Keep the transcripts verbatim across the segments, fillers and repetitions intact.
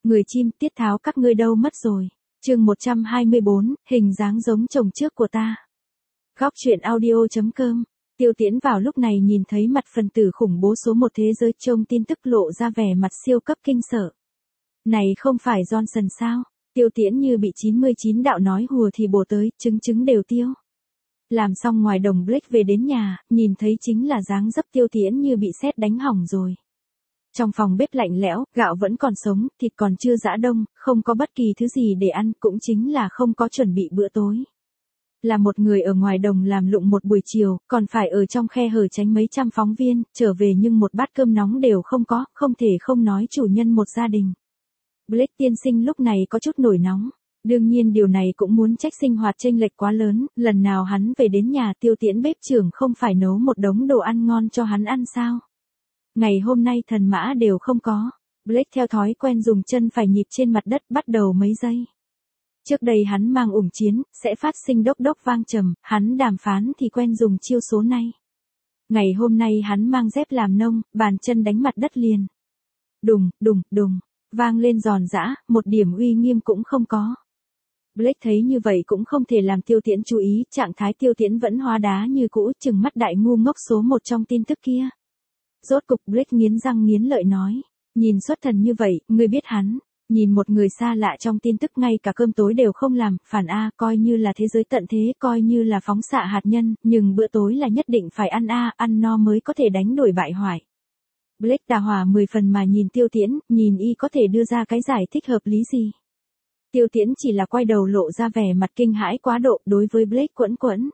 Người chim, tiết tháo các ngươi đâu mất rồi. Chương một trăm hai mươi bốn, hình dáng giống chồng trước của ta. Góc truyện audio chấm com. Tiêu Tiễn vào lúc này nhìn thấy mặt phần tử khủng bố số một thế giới trông tin tức lộ ra vẻ mặt siêu cấp kinh sợ. Này không phải Johnson sao? Tiêu Tiễn như bị chín mươi chín đạo nói hùa thì bổ tới, trứng trứng đều tiêu. Làm xong ngoài đồng Blake về đến nhà, nhìn thấy chính là dáng dấp Tiêu Tiễn như bị sét đánh hỏng rồi. Trong phòng bếp lạnh lẽo, gạo vẫn còn sống, thịt còn chưa giã đông, không có bất kỳ thứ gì để ăn, cũng chính là không có chuẩn bị bữa tối. Là một người ở ngoài đồng làm lụng một buổi chiều, còn phải ở trong khe hở tránh mấy trăm phóng viên, trở về nhưng một bát cơm nóng đều không có, không thể không nói chủ nhân một gia đình. Blake tiên sinh lúc này có chút nổi nóng. Đương nhiên điều này cũng muốn trách sinh hoạt chênh lệch quá lớn, lần nào hắn về đến nhà Tiêu Tiễn bếp trưởng không phải nấu một đống đồ ăn ngon cho hắn ăn sao? Ngày hôm nay thần mã đều không có. Blake theo thói quen dùng chân phải nhịp trên mặt đất bắt đầu mấy giây. Trước đây hắn mang ủng chiến, sẽ phát sinh đốc đốc vang trầm, hắn đàm phán thì quen dùng chiêu số này. Ngày hôm nay hắn mang dép làm nông, bàn chân đánh mặt đất liền. Đùng, đùng, đùng, vang lên giòn giã, một điểm uy nghiêm cũng không có. Blake thấy như vậy cũng không thể làm Tiêu Tiễn chú ý, trạng thái Tiêu Tiễn vẫn hóa đá như cũ, chừng mắt đại ngu ngốc số một trong tin tức kia. Rốt cục Blake nghiến răng nghiến lợi nói, nhìn xuất thần như vậy, ngươi biết hắn, nhìn một người xa lạ trong tin tức ngay cả cơm tối đều không làm, phản A, coi như là thế giới tận thế, coi như là phóng xạ hạt nhân, nhưng bữa tối là nhất định phải ăn A, ăn no mới có thể đánh đuổi bại hoại. Blake đà hòa mười phần mà nhìn Tiêu Tiễn, nhìn y có thể đưa ra cái giải thích hợp lý gì. Tiêu Tiễn chỉ là quay đầu lộ ra vẻ mặt kinh hãi quá độ đối với Blake quẫn quẫn.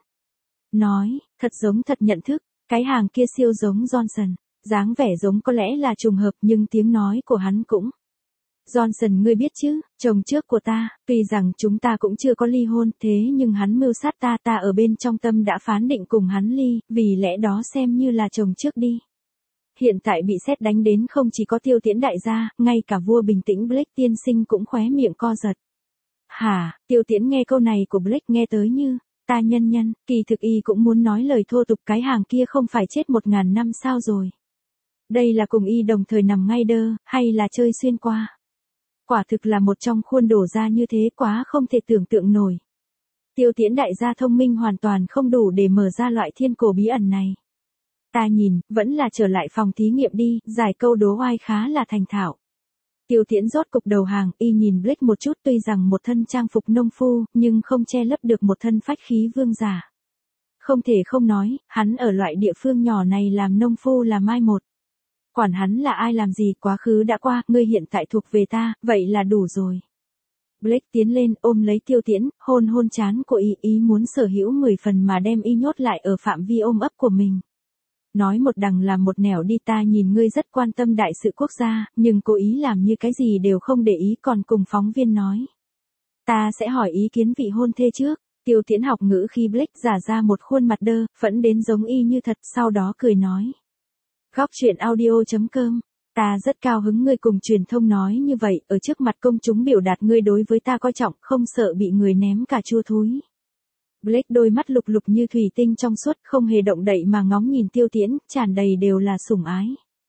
Nói, thật giống thật nhận thức, cái hàng kia siêu giống Johnson, dáng vẻ giống có lẽ là trùng hợp nhưng tiếng nói của hắn cũng. Johnson ngươi biết chứ, chồng trước của ta, tuy rằng chúng ta cũng chưa có ly hôn thế nhưng hắn mưu sát ta ta ở bên trong tâm đã phán định cùng hắn ly, vì lẽ đó xem như là chồng trước đi. Hiện tại bị sét đánh đến không chỉ có Tiêu Tiễn đại gia, ngay cả vua bình tĩnh Blake tiên sinh cũng khóe miệng co giật. Hả, Tiêu Tiễn nghe câu này của Blake nghe tới như, ta nhân nhân, kỳ thực y cũng muốn nói lời thô tục cái hàng kia không phải chết một ngàn năm sao rồi. Đây là cùng y đồng thời nằm ngay đơ, hay là chơi xuyên qua. Quả thực là một trong khuôn đổ ra như thế quá không thể tưởng tượng nổi. Tiêu Tiễn đại gia thông minh hoàn toàn không đủ để mở ra loại thiên cổ bí ẩn này. Ta nhìn, vẫn là trở lại phòng thí nghiệm đi, giải câu đố oai khá là thành thạo. Tiêu Tiễn rốt cục đầu hàng, y nhìn Blake một chút tuy rằng một thân trang phục nông phu, nhưng không che lấp được một thân phách khí vương giả. Không thể không nói, hắn ở loại địa phương nhỏ này làm nông phu là mai một. Quản hắn là ai làm gì, quá khứ đã qua, ngươi hiện tại thuộc về ta, vậy là đủ rồi. Blake tiến lên ôm lấy Tiêu Tiễn, hôn hôn trán của y, ý muốn sở hữu mười phần mà đem y nhốt lại ở phạm vi ôm ấp của mình. Nói một đằng làm một nẻo đi, ta nhìn ngươi rất quan tâm đại sự quốc gia, nhưng cố ý làm như cái gì đều không để ý còn cùng phóng viên nói. Ta sẽ hỏi ý kiến vị hôn thê trước. Tiêu Tiễn học ngữ khi Blake giả ra một khuôn mặt đơ, phẫn đến giống y như thật, sau đó cười nói. Góc truyện audio chấm com. Ta rất cao hứng ngươi cùng truyền thông nói như vậy, ở trước mặt công chúng biểu đạt ngươi đối với ta coi trọng, không sợ bị người ném cà chua thúi. Blake đôi mắt lục lục như thủy tinh trong suốt, không hề động đậy mà ngóng nhìn Tiêu Tiễn, tràn đầy đều là sủng ái.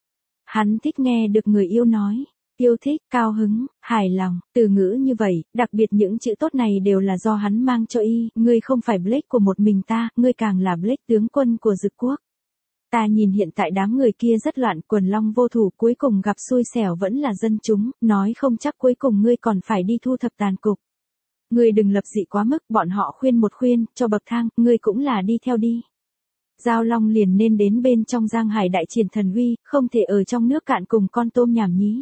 Hắn thích nghe được người yêu nói. Yêu thích, cao hứng, hài lòng, từ ngữ như vậy, đặc biệt những chữ tốt này đều là do hắn mang cho y, ngươi không phải Blake của một mình ta, ngươi càng là Blake tướng quân của Dực quốc. Ta nhìn hiện tại đám người kia rất loạn, quần long vô thủ, cuối cùng gặp xui xẻo vẫn là dân chúng, nói không chắc cuối cùng ngươi còn phải đi thu thập tàn cục. Ngươi đừng lập dị quá mức, bọn họ khuyên một khuyên, cho bậc thang, ngươi cũng là đi theo đi. Giao long liền nên đến bên trong giang hải đại triển thần uy, không thể ở trong nước cạn cùng con tôm nhảm nhí.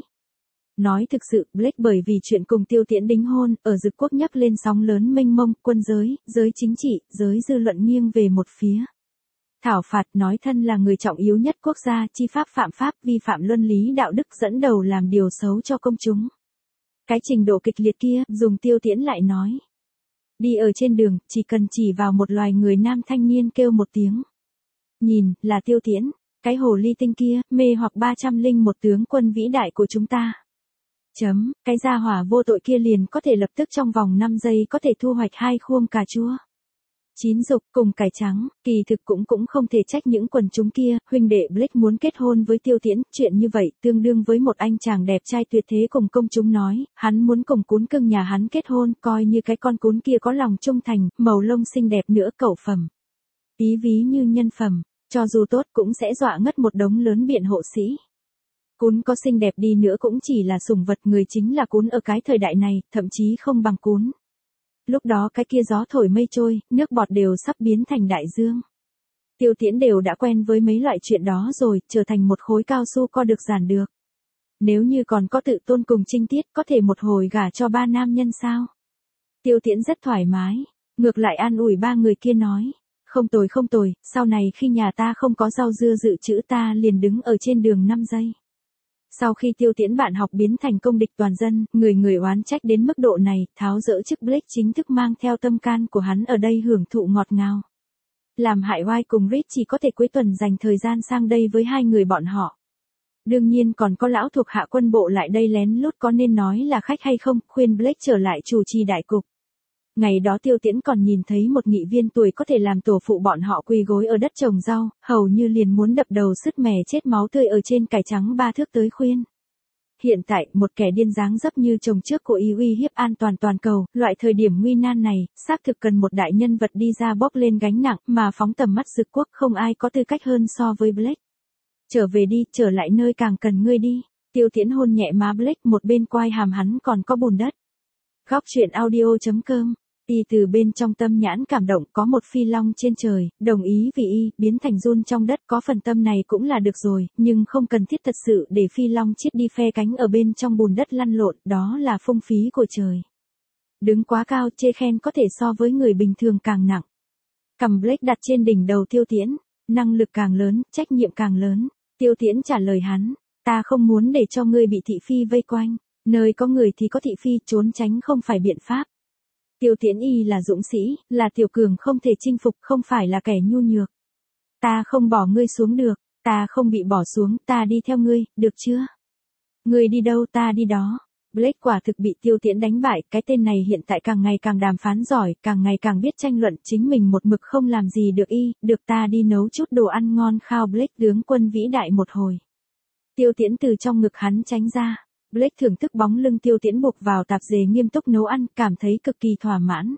Nói thực sự, Blake bởi vì chuyện cùng Tiêu Tiễn đính hôn, ở Dực quốc nhắc lên sóng lớn mênh mông, quân giới, giới chính trị, giới dư luận nghiêng về một phía. Thảo phạt nói thân là người trọng yếu nhất quốc gia, chi pháp phạm pháp, vi phạm luân lý đạo đức dẫn đầu làm điều xấu cho công chúng. Cái trình độ kịch liệt kia, dùng Tiêu Tiễn lại nói. Đi ở trên đường, chỉ cần chỉ vào một loài người nam thanh niên kêu một tiếng. Nhìn, là Tiêu Tiễn, cái hồ ly tinh kia, mê hoặc ba trăm linh một tướng quân vĩ đại của chúng ta. Chấm, cái gia hỏa vô tội kia liền có thể lập tức trong vòng năm giây có thể thu hoạch hai khuôn cà chua. chín dục cùng cải trắng, kỳ thực cũng cũng không thể trách những quần chúng kia, huynh đệ Blake muốn kết hôn với Tiêu Tiễn, chuyện như vậy tương đương với một anh chàng đẹp trai tuyệt thế cùng công chúng nói, hắn muốn cùng cún cưng nhà hắn kết hôn, coi như cái con cún kia có lòng trung thành, màu lông xinh đẹp nữa cẩu phẩm. Ý ví như nhân phẩm, cho dù tốt cũng sẽ dọa ngất một đống lớn biện hộ sĩ. Cún có xinh đẹp đi nữa cũng chỉ là sủng vật, người chính là cún ở cái thời đại này, thậm chí không bằng cún. Lúc đó cái kia gió thổi mây trôi, nước bọt đều sắp biến thành đại dương. Tiêu Tiễn đều đã quen với mấy loại chuyện đó rồi, trở thành một khối cao su co được giản được. Nếu như còn có tự tôn cùng trinh tiết, có thể một hồi gả cho ba nam nhân sao? Tiêu Tiễn rất thoải mái, ngược lại an ủi ba người kia nói. Không tồi không tồi, sau này khi nhà ta không có rau dưa dự trữ ta liền đứng ở trên đường năm giây. Sau khi Tiêu Tiễn bạn học biến thành công địch toàn dân, người người oán trách đến mức độ này, tháo dỡ chức Blake chính thức mang theo tâm can của hắn ở đây hưởng thụ ngọt ngào. Làm hại oai cùng Reed chỉ có thể cuối tuần dành thời gian sang đây với hai người bọn họ. Đương nhiên còn có lão thuộc hạ quân bộ lại đây lén lút, có nên nói là khách hay không, khuyên Blake trở lại chủ trì đại cục. Ngày đó Tiêu Tiễn còn nhìn thấy một nghị viên tuổi có thể làm tổ phụ bọn họ quỳ gối ở đất trồng rau, hầu như liền muốn đập đầu sứt mẻ chết máu tươi ở trên cải trắng ba thước tới khuyên. Hiện tại, một kẻ điên dáng dấp như chồng trước của y uy hiếp an toàn toàn cầu, loại thời điểm nguy nan này, xác thực cần một đại nhân vật đi ra bóp lên gánh nặng, mà phóng tầm mắt dực quốc không ai có tư cách hơn so với Blake. Trở về đi, trở lại nơi càng cần ngươi đi. Tiêu Tiễn hôn nhẹ má Blake, một bên quai hàm hắn còn có bùn đất. Góc truyện audio chấm com. Y từ bên trong tâm nhãn cảm động, có một phi long trên trời, đồng ý vì y, biến thành giun trong đất, có phần tâm này cũng là được rồi, nhưng không cần thiết thật sự để phi long chiết đi phe cánh ở bên trong bùn đất lăn lộn, đó là phung phí của trời. Đứng quá cao, chê khen có thể so với người bình thường càng nặng. Cầm Blake đặt trên đỉnh đầu Tiêu Tiễn, năng lực càng lớn, trách nhiệm càng lớn. Tiêu Tiễn trả lời hắn, ta không muốn để cho ngươi bị thị phi vây quanh, nơi có người thì có thị phi, trốn tránh không phải biện pháp. Tiêu Tiễn y là dũng sĩ, là tiểu cường không thể chinh phục, không phải là kẻ nhu nhược. Ta không bỏ ngươi xuống được, ta không bị bỏ xuống, ta đi theo ngươi, được chưa? Ngươi đi đâu ta đi đó. Blake quả thực bị Tiêu Tiễn đánh bại, cái tên này hiện tại càng ngày càng đàm phán giỏi, càng ngày càng biết tranh luận, chính mình một mực không làm gì được y, được ta đi nấu chút đồ ăn ngon khao Blake tướng quân vĩ đại một hồi. Tiêu Tiễn từ trong ngực hắn tránh ra. Blake thưởng thức bóng lưng Tiêu Tiễn buộc vào tạp dề nghiêm túc nấu ăn, cảm thấy cực kỳ thỏa mãn.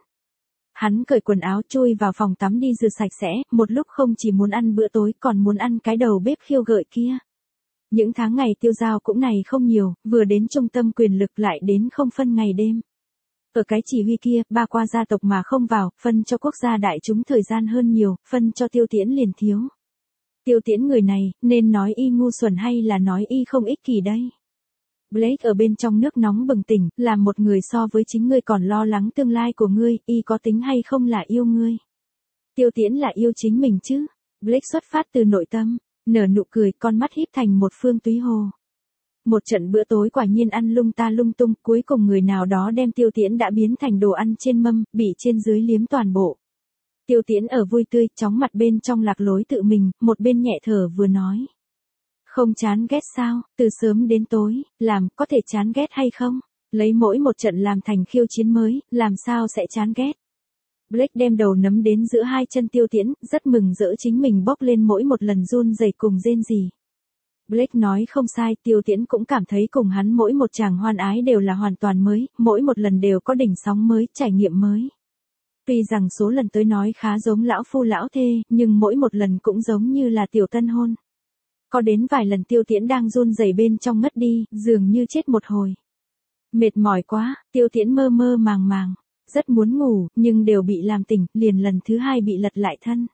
Hắn cởi quần áo chui vào phòng tắm đi rửa sạch sẽ, một lúc không chỉ muốn ăn bữa tối còn muốn ăn cái đầu bếp khiêu gợi kia. Những tháng ngày tiêu dao cũng này không nhiều, vừa đến trung tâm quyền lực lại đến không phân ngày đêm. Ở cái chỉ huy kia, ba qua gia tộc mà không vào, phân cho quốc gia đại chúng thời gian hơn nhiều, phân cho Tiêu Tiễn liền thiếu. Tiêu Tiễn người này, nên nói y ngu xuẩn hay là nói y không ích kỷ đây? Blake ở bên trong nước nóng bừng tỉnh, làm một người so với chính ngươi còn lo lắng tương lai của ngươi, y có tính hay không là yêu ngươi. Tiêu Tiễn là yêu chính mình chứ. Blake xuất phát từ nội tâm, nở nụ cười, con mắt híp thành một phương túy hồ. Một trận bữa tối quả nhiên ăn lung ta lung tung, cuối cùng người nào đó đem Tiêu Tiễn đã biến thành đồ ăn trên mâm, bị trên dưới liếm toàn bộ. Tiêu Tiễn ở vui tươi, chóng mặt bên trong lạc lối tự mình, một bên nhẹ thở vừa nói. Không chán ghét sao, từ sớm đến tối, làm, có thể chán ghét hay không? Lấy mỗi một trận làm thành khiêu chiến mới, làm sao sẽ chán ghét? Blake đem đầu nấm đến giữa hai chân Tiêu Tiễn, rất mừng rỡ chính mình bốc lên mỗi một lần run rẩy cùng rên rỉ. Blake nói không sai, Tiêu Tiễn cũng cảm thấy cùng hắn mỗi một chàng hoan ái đều là hoàn toàn mới, mỗi một lần đều có đỉnh sóng mới, trải nghiệm mới. Tuy rằng số lần tới nói khá giống lão phu lão thê, nhưng mỗi một lần cũng giống như là tiểu tân hôn. Có đến vài lần Tiêu Tiễn đang run rẩy bên trong ngất đi, dường như chết một hồi. Mệt mỏi quá, Tiêu Tiễn mơ mơ màng màng, rất muốn ngủ, nhưng đều bị làm tỉnh, liền lần thứ hai bị lật lại thân.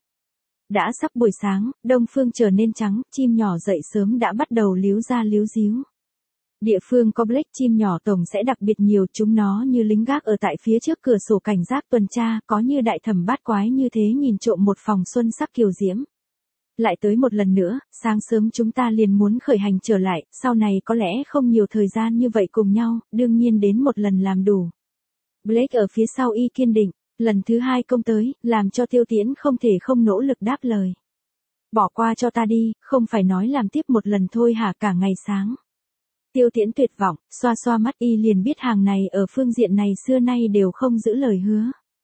Đã sắp buổi sáng, đông phương trở nên trắng, chim nhỏ dậy sớm đã bắt đầu líu ra líu díu. Địa phương có Blake chim nhỏ tổng sẽ đặc biệt nhiều, chúng nó như lính gác ở tại phía trước cửa sổ cảnh giác tuần tra, có như đại thẩm bát quái như thế nhìn trộm một phòng xuân sắc kiều diễm. Lại tới một lần nữa, sáng sớm chúng ta liền muốn khởi hành trở lại, sau này có lẽ không nhiều thời gian như vậy cùng nhau, đương nhiên đến một lần làm đủ. Blake ở phía sau y kiên định, lần thứ hai công tới, làm cho Tiêu Tiễn không thể không nỗ lực đáp lời. Bỏ qua cho ta đi, không phải nói làm tiếp một lần thôi hả, cả ngày sáng. Tiêu Tiễn tuyệt vọng, xoa xoa mắt y liền biết hàng này ở phương diện này xưa nay đều không giữ lời hứa.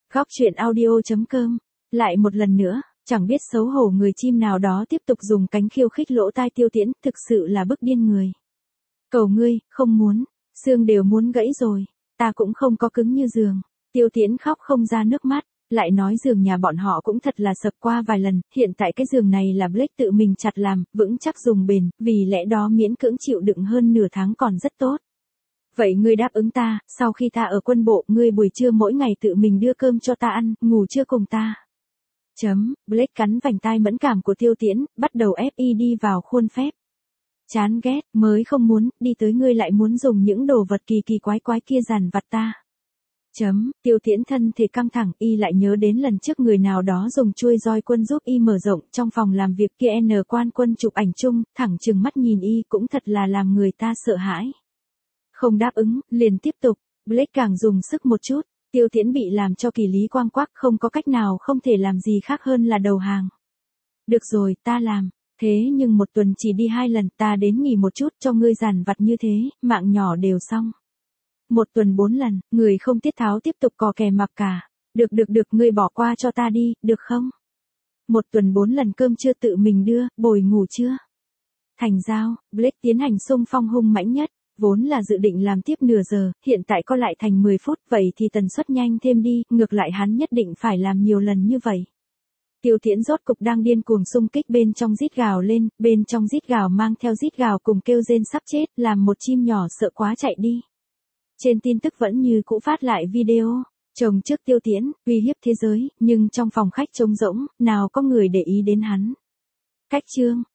Góc chuyện audio chấm com. Lại một lần nữa, chẳng biết xấu hổ người chim nào đó tiếp tục dùng cánh khiêu khích lỗ tai Tiêu Tiễn, thực sự là bức điên người. Cầu ngươi, không muốn, xương đều muốn gãy rồi, ta cũng không có cứng như giường. Tiêu Tiễn khóc không ra nước mắt, lại nói giường nhà bọn họ cũng thật là sập qua vài lần, hiện tại cái giường này là Blake tự mình chặt làm, vững chắc dùng bền, vì lẽ đó miễn cưỡng chịu đựng hơn nửa tháng còn rất tốt. Vậy ngươi đáp ứng ta, sau khi ta ở quân bộ, ngươi buổi trưa mỗi ngày tự mình đưa cơm cho ta ăn, ngủ trưa cùng ta. Chấm, Blake cắn vành tai mẫn cảm của Tiêu Tiễn, bắt đầu ép y đi vào khuôn phép. Chán ghét, mới không muốn, đi tới ngươi lại muốn dùng những đồ vật kỳ kỳ quái quái kia dằn vặt ta. Chấm, Tiêu Tiễn thân thể căng thẳng, y lại nhớ đến lần trước người nào đó dùng chuôi roi quân giúp y mở rộng, trong phòng làm việc kia N quan quân chụp ảnh chung, thẳng trừng mắt nhìn y cũng thật là làm người ta sợ hãi. Không đáp ứng, liền tiếp tục, Blake càng dùng sức một chút, Tiêu Tiễn bị làm cho kỳ lý quang quắc, không có cách nào không thể làm gì khác hơn là đầu hàng. Được rồi, ta làm, thế nhưng một tuần chỉ đi hai lần, ta đến nghỉ một chút cho ngươi dằn vặt như thế, mạng nhỏ đều xong. Một tuần bốn lần, người không tiết tháo tiếp tục cò kè mặc cả. Được được được, ngươi bỏ qua cho ta đi, được không? Một tuần bốn lần cơm trưa tự mình đưa, bồi ngủ chưa? Thành giao, Blake tiến hành xung phong hung mãnh nhất, vốn là dự định làm tiếp nửa giờ, hiện tại có lại thành mười phút, vậy thì tần suất nhanh thêm đi, ngược lại hắn nhất định phải làm nhiều lần như vậy. Tiêu Tiễn rốt cục đang điên cuồng xung kích, bên trong rít gào lên, bên trong rít gào mang theo rít gào cùng kêu rên sắp chết, làm một chim nhỏ sợ quá chạy đi. Trên tin tức vẫn như cũ phát lại video, chồng trước Tiêu Tiễn, uy hiếp thế giới, nhưng trong phòng khách trống rỗng, nào có người để ý đến hắn. Cách chương,